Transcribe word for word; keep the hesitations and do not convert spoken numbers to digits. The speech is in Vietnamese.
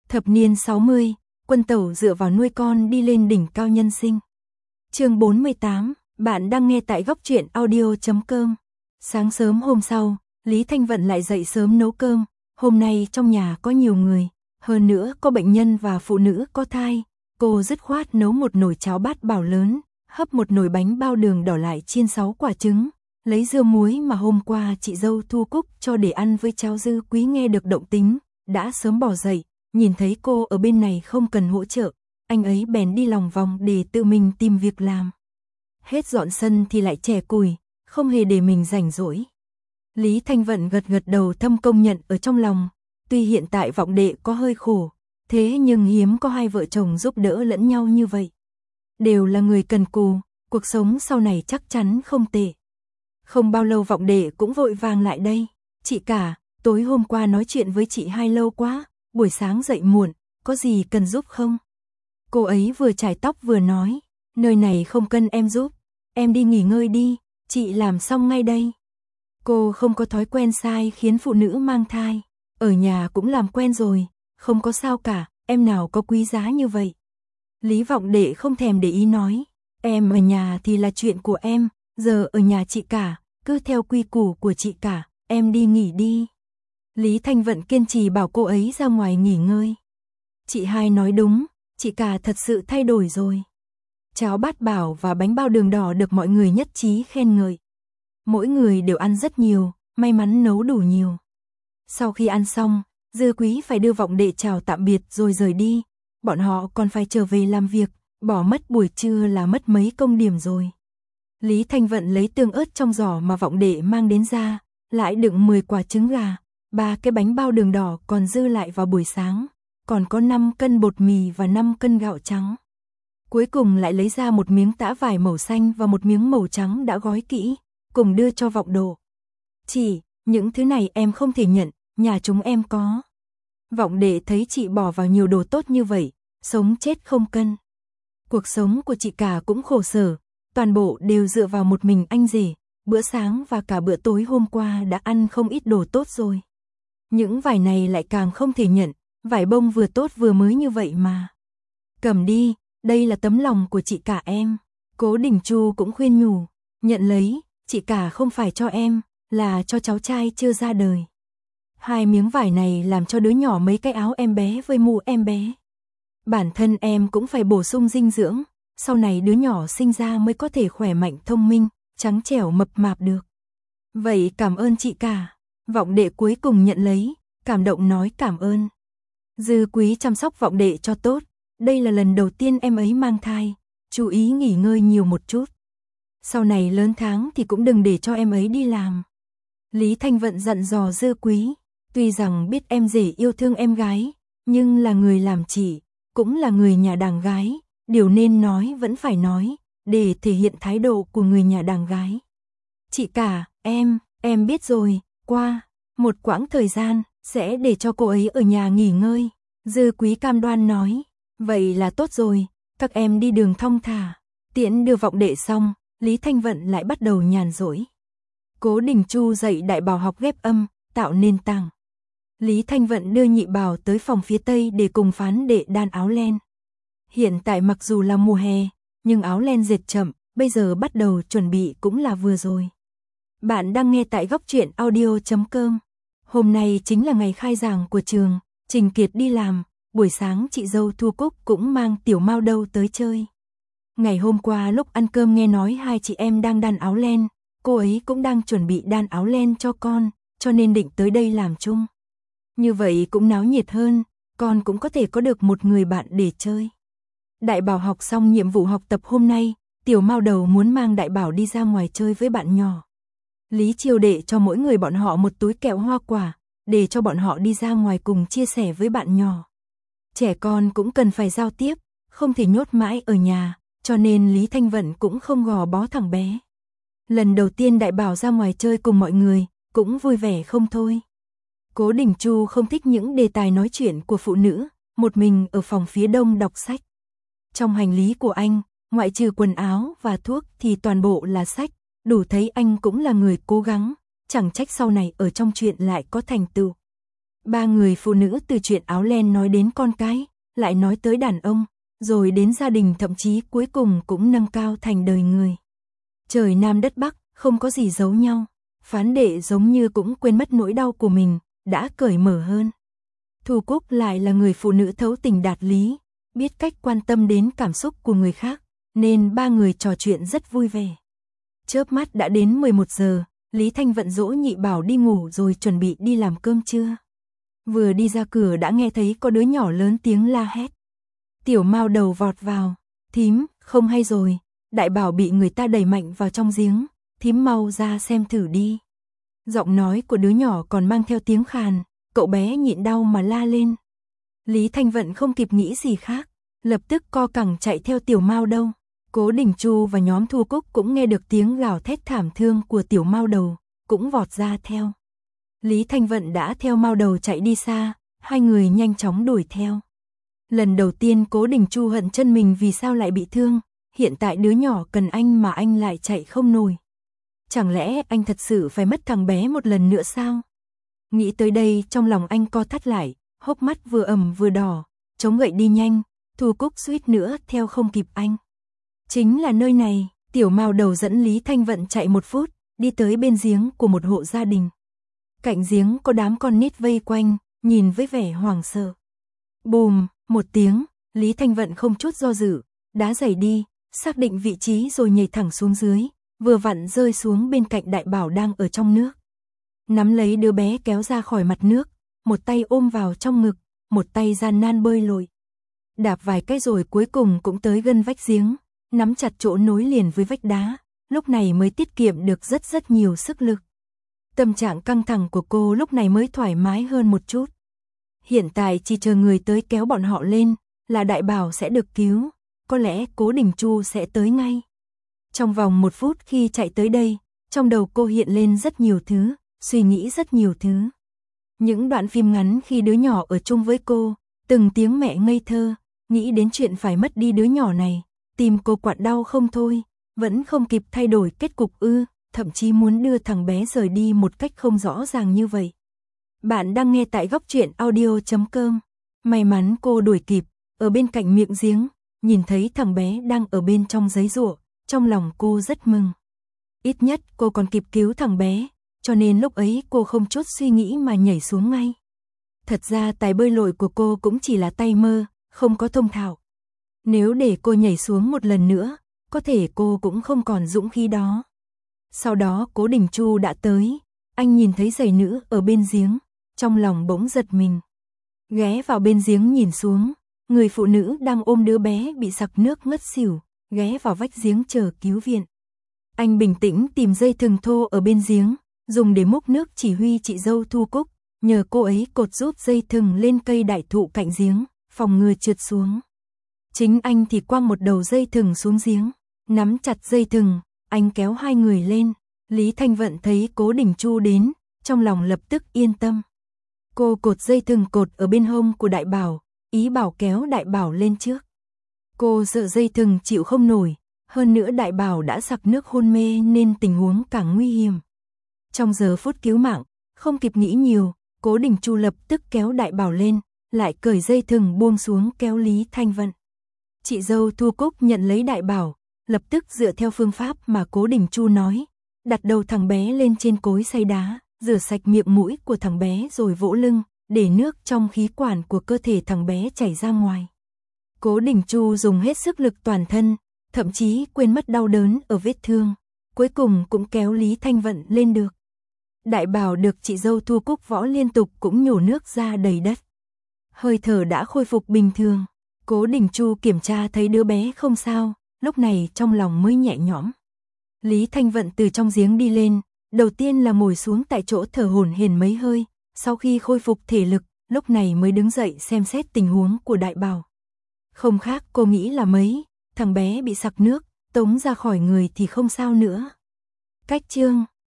Thập niên sáu mươi, Quân Tẩu dựa vào nuôi con đi lên đỉnh cao nhân sinh. Chương bốn mươi tám, bạn đang nghe tại góc truyện audio chấm com. Sáng sớm hôm sau, Lý Thanh Vận lại dậy sớm nấu cơm. Hôm nay trong nhà có nhiều người, hơn nữa có bệnh nhân và phụ nữ có thai. Cô dứt khoát nấu một nồi cháo bát bảo lớn, hấp một nồi bánh bao đường đỏ lại chiên sáu quả trứng, lấy dưa muối mà hôm qua chị dâu Thu Cúc cho để ăn với cháo. Dư Quý nghe được động tính, đã sớm bỏ dậy, nhìn thấy cô ở bên này không cần hỗ trợ, anh ấy bèn đi lòng vòng để tự mình tìm việc làm. Hết dọn sân thì lại chẻ củi, không hề để mình rảnh rỗi. Lý Thanh Vận gật gật đầu thâm công nhận ở trong lòng, tuy hiện tại vọng đệ có hơi khổ, thế nhưng hiếm có hai vợ chồng giúp đỡ lẫn nhau như vậy. Đều là người cần cù, cuộc sống sau này chắc chắn không tệ. Không bao lâu vọng đệ cũng vội vàng lại đây. Chị cả, tối hôm qua nói chuyện với chị hai lâu quá, buổi sáng dậy muộn, có gì cần giúp không? Cô ấy vừa chải tóc vừa nói, nơi này không cần em giúp, em đi nghỉ ngơi đi, chị làm xong ngay đây. Cô không có thói quen sai khiến phụ nữ mang thai, ở nhà cũng làm quen rồi, không có sao cả, em nào có quý giá như vậy. Lý Vọng Đệ không thèm để ý nói, em ở nhà thì là chuyện của em, giờ ở nhà chị cả, cứ theo quy củ của chị cả, em đi nghỉ đi. Lý Thanh Vận kiên trì bảo cô ấy ra ngoài nghỉ ngơi. Chị hai nói đúng, chị cả thật sự thay đổi rồi. Cháo bát bảo và bánh bao đường đỏ được mọi người nhất trí khen ngợi. Mỗi người đều ăn rất nhiều, may mắn nấu đủ nhiều. Sau khi ăn xong, Dư Quý phải đưa Vọng Đệ chào tạm biệt rồi rời đi. Bọn họ còn phải trở về làm việc, bỏ mất buổi trưa là mất mấy công điểm rồi. Lý Thanh Vận lấy tương ớt trong giỏ mà Vọng Đệ mang đến ra, lại đựng mười quả trứng gà, ba cái bánh bao đường đỏ còn dư lại vào buổi sáng, còn có năm cân bột mì và năm cân gạo trắng. Cuối cùng lại lấy ra một miếng tã vải màu xanh và một miếng màu trắng đã gói kỹ, cùng đưa cho Vọng Độ. Chị, những thứ này em không thể nhận, nhà chúng em có. Vọng Đệ thấy chị bỏ vào nhiều đồ tốt như vậy, sống chết không cân. Cuộc sống của chị cả cũng khổ sở, toàn bộ đều dựa vào một mình anh rể, bữa sáng và cả bữa tối hôm qua đã ăn không ít đồ tốt rồi. Những vải này lại càng không thể nhận, vải bông vừa tốt vừa mới như vậy mà. Cầm đi, đây là tấm lòng của chị cả em. Cố Đình Chu cũng khuyên nhủ, nhận lấy, chị cả không phải cho em, là cho cháu trai chưa ra đời. Hai miếng vải này làm cho đứa nhỏ mấy cái áo em bé với mũ em bé. Bản thân em cũng phải bổ sung dinh dưỡng, sau này đứa nhỏ sinh ra mới có thể khỏe mạnh thông minh, trắng trẻo mập mạp được. Vậy cảm ơn chị cả. Vọng Đệ cuối cùng nhận lấy, cảm động nói cảm ơn. Dư Quý chăm sóc Vọng Đệ cho tốt, đây là lần đầu tiên em ấy mang thai, chú ý nghỉ ngơi nhiều một chút. Sau này lớn tháng thì cũng đừng để cho em ấy đi làm. Lý Thanh Vận dặn dò Dư Quý, tuy rằng biết em rể yêu thương em gái, nhưng là người làm chị, cũng là người nhà đàng gái, điều nên nói vẫn phải nói, để thể hiện thái độ của người nhà đàng gái. Chị cả, em, em biết rồi, qua một quãng thời gian, sẽ để cho cô ấy ở nhà nghỉ ngơi. Dư Quý cam đoan nói, vậy là tốt rồi, các em đi đường thong thả. Tiễn đưa Vọng Đệ xong, Lý Thanh Vận lại bắt đầu nhàn rỗi. Cố Đình Chu dạy đại bào học ghép âm, tạo nền tảng. Lý Thanh Vận đưa nhị bào tới phòng phía Tây để cùng Phán Đệ đan áo len. Hiện tại mặc dù là mùa hè, nhưng áo len dệt chậm, bây giờ bắt đầu chuẩn bị cũng là vừa rồi. Bạn đang nghe tại góc truyện audio chấm com. Hôm nay chính là ngày khai giảng của trường, Trình Kiệt đi làm, buổi sáng chị dâu Thu Cúc cũng mang Tiểu Mao Đâu tới chơi. Ngày hôm qua lúc ăn cơm nghe nói hai chị em đang đan áo len, cô ấy cũng đang chuẩn bị đan áo len cho con, cho nên định tới đây làm chung. Như vậy cũng náo nhiệt hơn, con cũng có thể có được một người bạn để chơi. Đại Bảo học xong nhiệm vụ học tập hôm nay, Tiểu Mao Đầu muốn mang Đại Bảo đi ra ngoài chơi với bạn nhỏ. Lý Chiêu Đệ cho mỗi người bọn họ một túi kẹo hoa quả, để cho bọn họ đi ra ngoài cùng chia sẻ với bạn nhỏ. Trẻ con cũng cần phải giao tiếp, không thể nhốt mãi ở nhà, cho nên Lý Thanh Vận cũng không gò bó thằng bé. Lần đầu tiên Đại Bảo ra ngoài chơi cùng mọi người, cũng vui vẻ không thôi. Cố Đình Chu không thích những đề tài nói chuyện của phụ nữ, một mình ở phòng phía đông đọc sách. Trong hành lý của anh, ngoại trừ quần áo và thuốc thì toàn bộ là sách, đủ thấy anh cũng là người cố gắng, chẳng trách sau này ở trong chuyện lại có thành tựu. Ba người phụ nữ từ chuyện áo len nói đến con cái, lại nói tới đàn ông, rồi đến gia đình, thậm chí cuối cùng cũng nâng cao thành đời người. Trời Nam đất Bắc, không có gì giấu nhau. Phán đệ giống như cũng quên mất nỗi đau của mình, đã cởi mở hơn. Thu Cúc lại là người phụ nữ thấu tình đạt lý, biết cách quan tâm đến cảm xúc của người khác, nên ba người trò chuyện rất vui vẻ. Chớp mắt đã đến mười một giờ, Lý Thanh Vận dỗ Nhị Bảo đi ngủ rồi chuẩn bị đi làm cơm trưa. Vừa đi ra cửa đã nghe thấy có đứa nhỏ lớn tiếng la hét. Tiểu Mao đầu vọt vào, thím, không hay rồi, Đại Bảo bị người ta đẩy mạnh vào trong giếng, thím mau ra xem thử đi. Giọng nói của đứa nhỏ còn mang theo tiếng khàn, cậu bé nhịn đau mà la lên. Lý Thanh Vận không kịp nghĩ gì khác, lập tức co cẳng chạy theo Tiểu Mao Đầu. Cố Đình Chu và nhóm Thu Cúc cũng nghe được tiếng gào thét thảm thương của Tiểu Mao Đầu, cũng vọt ra theo. Lý Thanh Vận đã theo Mao Đầu chạy đi xa, hai người nhanh chóng đuổi theo. Lần đầu tiên Cố Đình Chu hận chân mình vì sao lại bị thương, hiện tại đứa nhỏ cần anh mà anh lại chạy không nổi. Chẳng lẽ anh thật sự phải mất thằng bé một lần nữa sao? Nghĩ tới đây trong lòng anh co thắt lại, hốc mắt vừa ẩm vừa đỏ, chống gậy đi nhanh, Thu Cúc suýt nữa theo không kịp anh. Chính là nơi này, Tiểu Mao Đầu dẫn Lý Thanh Vận chạy một phút, đi tới bên giếng của một hộ gia đình. Cạnh giếng có đám con nít vây quanh, nhìn với vẻ hoảng sợ. Bùm, một tiếng, Lý Thanh Vận không chút do dự, đá giày đi, xác định vị trí rồi nhảy thẳng xuống dưới, vừa vặn rơi xuống bên cạnh Đại Bảo đang ở trong nước. Nắm lấy đứa bé kéo ra khỏi mặt nước, một tay ôm vào trong ngực, một tay gian nan bơi lội. Đạp vài cái rồi cuối cùng cũng tới gần vách giếng, nắm chặt chỗ nối liền với vách đá, lúc này mới tiết kiệm được rất rất nhiều sức lực. Tâm trạng căng thẳng của cô lúc này mới thoải mái hơn một chút. Hiện tại chỉ chờ người tới kéo bọn họ lên, là Đại Bảo sẽ được cứu, có lẽ Cố Đình Chu sẽ tới ngay. Trong vòng một phút khi chạy tới đây, trong đầu cô hiện lên rất nhiều thứ, suy nghĩ rất nhiều thứ. Những đoạn phim ngắn khi đứa nhỏ ở chung với cô, từng tiếng mẹ ngây thơ, nghĩ đến chuyện phải mất đi đứa nhỏ này, tim cô quặn đau không thôi, vẫn không kịp thay đổi kết cục ư, thậm chí muốn đưa thằng bé rời đi một cách không rõ ràng như vậy. Bạn đang nghe tại góc truyện audio chấm com. May mắn cô đuổi kịp, ở bên cạnh miệng giếng, nhìn thấy thằng bé đang ở bên trong giấy giụa, trong lòng cô rất mừng. Ít nhất cô còn kịp cứu thằng bé, cho nên lúc ấy cô không chút suy nghĩ mà nhảy xuống ngay. Thật ra tài bơi lội của cô cũng chỉ là tay mơ, không có thông thạo. Nếu để cô nhảy xuống một lần nữa, có thể cô cũng không còn dũng khí đó. Sau đó Cố Đình Chu đã tới, anh nhìn thấy giày nữ ở bên giếng, trong lòng bỗng giật mình. Ghé vào bên giếng nhìn xuống, người phụ nữ đang ôm đứa bé bị sặc nước ngất xỉu, ghé vào vách giếng chờ cứu viện. Anh bình tĩnh tìm dây thừng thô ở bên giếng, dùng để múc nước chỉ huy chị dâu Thu Cúc, nhờ cô ấy cột rút dây thừng lên cây đại thụ cạnh giếng, phòng ngừa trượt xuống. Chính anh thì quăng một đầu dây thừng xuống giếng, nắm chặt dây thừng, anh kéo hai người lên. Lý Thanh Vận thấy Cố Đình Chu đến, trong lòng lập tức yên tâm. Cô cột dây thừng cột ở bên hông của Đại Bảo, ý bảo kéo Đại Bảo lên trước. Cô sợ dây thừng chịu không nổi, hơn nữa Đại Bảo đã sặc nước hôn mê nên tình huống càng nguy hiểm. Trong giờ phút cứu mạng, không kịp nghĩ nhiều, Cố Đình Chu lập tức kéo Đại Bảo lên, lại cởi dây thừng buông xuống kéo Lý Thanh Vận. Chị dâu Thu Cúc nhận lấy Đại Bảo, lập tức dựa theo phương pháp mà Cố Đình Chu nói, đặt đầu thằng bé lên trên cối xay đá, rửa sạch miệng mũi của thằng bé rồi vỗ lưng, để nước trong khí quản của cơ thể thằng bé chảy ra ngoài. Cố Đình Chu dùng hết sức lực toàn thân, thậm chí quên mất đau đớn ở vết thương, cuối cùng cũng kéo Lý Thanh Vận lên được. Đại Bảo được chị dâu Thu Cúc võ liên tục cũng nhổ nước ra đầy đất. Hơi thở đã khôi phục bình thường, Cố Đình Chu kiểm tra thấy đứa bé không sao, lúc này trong lòng mới nhẹ nhõm. Lý Thanh Vận từ trong giếng đi lên, đầu tiên là ngồi xuống tại chỗ thở hổn hển mấy hơi, sau khi khôi phục thể lực, lúc này mới đứng dậy xem xét tình huống của Đại Bảo. Không khác cô nghĩ là mấy, thằng bé bị sặc nước, tống ra khỏi người thì không sao nữa. Cách chương